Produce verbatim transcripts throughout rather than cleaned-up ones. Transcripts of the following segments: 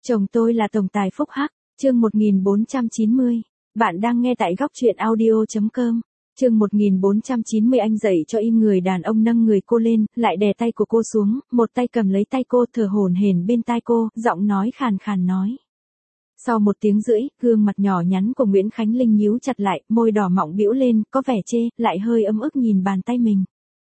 Chồng tôi là tổng tài phúc hắc, chương một nghìn bốn trăm chín mươi. Bạn đang nghe tại góc truyện audio.com. Chương một nghìn bốn trăm chín mươi. Anh dậy cho im. Người đàn ông nâng người cô lên, lại đè tay của cô xuống, một tay cầm lấy tay cô, thở hổn hển bên tai cô, giọng nói khàn khàn nói. Sau một tiếng rưỡi, gương mặt nhỏ nhắn của Nguyễn Khánh Linh nhíu chặt lại, môi đỏ mọng bĩu lên, có vẻ chê, lại hơi ấm ức nhìn bàn tay mình.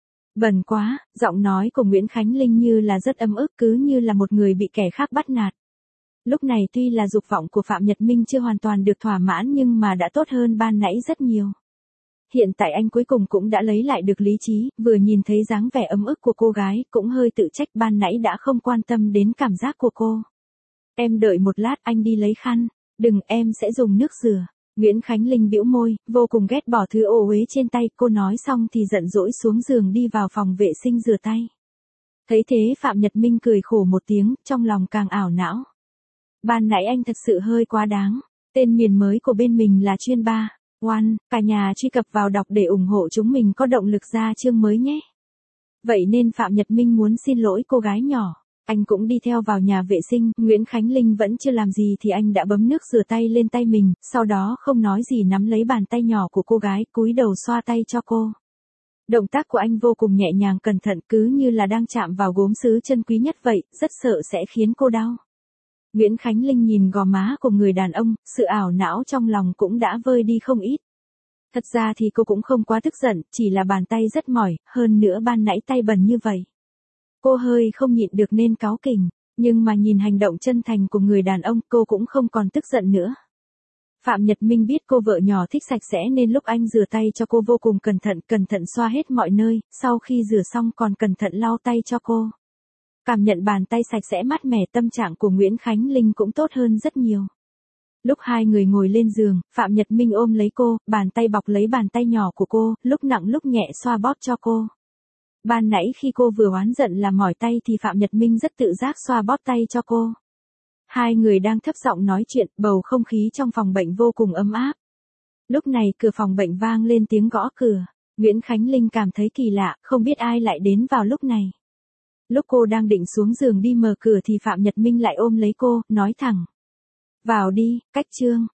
Bẩn quá, giọng nói của Nguyễn Khánh Linh như là rất ấm ức, cứ như là một người bị kẻ khác bắt nạt. Lúc này tuy là dục vọng của Phạm Nhật Minh chưa hoàn toàn được thỏa mãn nhưng mà đã tốt hơn ban nãy rất nhiều. Hiện tại anh cuối cùng cũng đã lấy lại được lý trí, vừa nhìn thấy dáng vẻ ấm ức của cô gái, cũng hơi tự trách ban nãy đã không quan tâm đến cảm giác của cô. Em đợi một lát, anh đi lấy khăn. Đừng, em sẽ dùng nước rửa. Nguyễn Khánh Linh bĩu môi, vô cùng ghét bỏ thứ ô uế trên tay, cô nói xong thì giận dỗi xuống giường đi vào phòng vệ sinh rửa tay. Thấy thế Phạm Nhật Minh cười khổ một tiếng, trong lòng càng ảo não. Ban nãy anh thật sự hơi quá đáng. Tên miền mới của bên mình là chuyên ba. One, cả nhà truy cập vào đọc để ủng hộ chúng mình có động lực ra chương mới nhé. Vậy nên Phạm Nhật Minh muốn xin lỗi cô gái nhỏ. Anh cũng đi theo vào nhà vệ sinh, Nguyễn Khánh Linh vẫn chưa làm gì thì anh đã bấm nước rửa tay lên tay mình, sau đó không nói gì nắm lấy bàn tay nhỏ của cô gái, cúi đầu xoa tay cho cô. Động tác của anh vô cùng nhẹ nhàng cẩn thận, cứ như là đang chạm vào gốm sứ chân quý nhất vậy, rất sợ sẽ khiến cô đau. Nguyễn Khánh Linh nhìn gò má của người đàn ông, sự ảo não trong lòng cũng đã vơi đi không ít. Thật ra thì cô cũng không quá tức giận, chỉ là bàn tay rất mỏi, hơn nữa ban nãy tay bẩn như vậy. Cô hơi không nhịn được nên cáu kỉnh, nhưng mà nhìn hành động chân thành của người đàn ông, cô cũng không còn tức giận nữa. Phạm Nhật Minh biết cô vợ nhỏ thích sạch sẽ nên lúc anh rửa tay cho cô vô cùng cẩn thận, cẩn thận xoa hết mọi nơi, sau khi rửa xong còn cẩn thận lau tay cho cô. Cảm nhận bàn tay sạch sẽ mát mẻ, tâm trạng của Nguyễn Khánh Linh cũng tốt hơn rất nhiều. Lúc hai người ngồi lên giường, Phạm Nhật Minh ôm lấy cô, bàn tay bọc lấy bàn tay nhỏ của cô, lúc nặng lúc nhẹ xoa bóp cho cô. Ban nãy khi cô vừa oán giận là mỏi tay thì Phạm Nhật Minh rất tự giác xoa bóp tay cho cô. Hai người đang thấp giọng nói chuyện, bầu không khí trong phòng bệnh vô cùng ấm áp. Lúc này cửa phòng bệnh vang lên tiếng gõ cửa. Nguyễn Khánh Linh cảm thấy kỳ lạ, không biết ai lại đến vào lúc này. Lúc cô đang định xuống giường đi mở cửa thì Phạm Nhật Minh lại ôm lấy cô, nói thẳng. Vào đi, Cách Trương.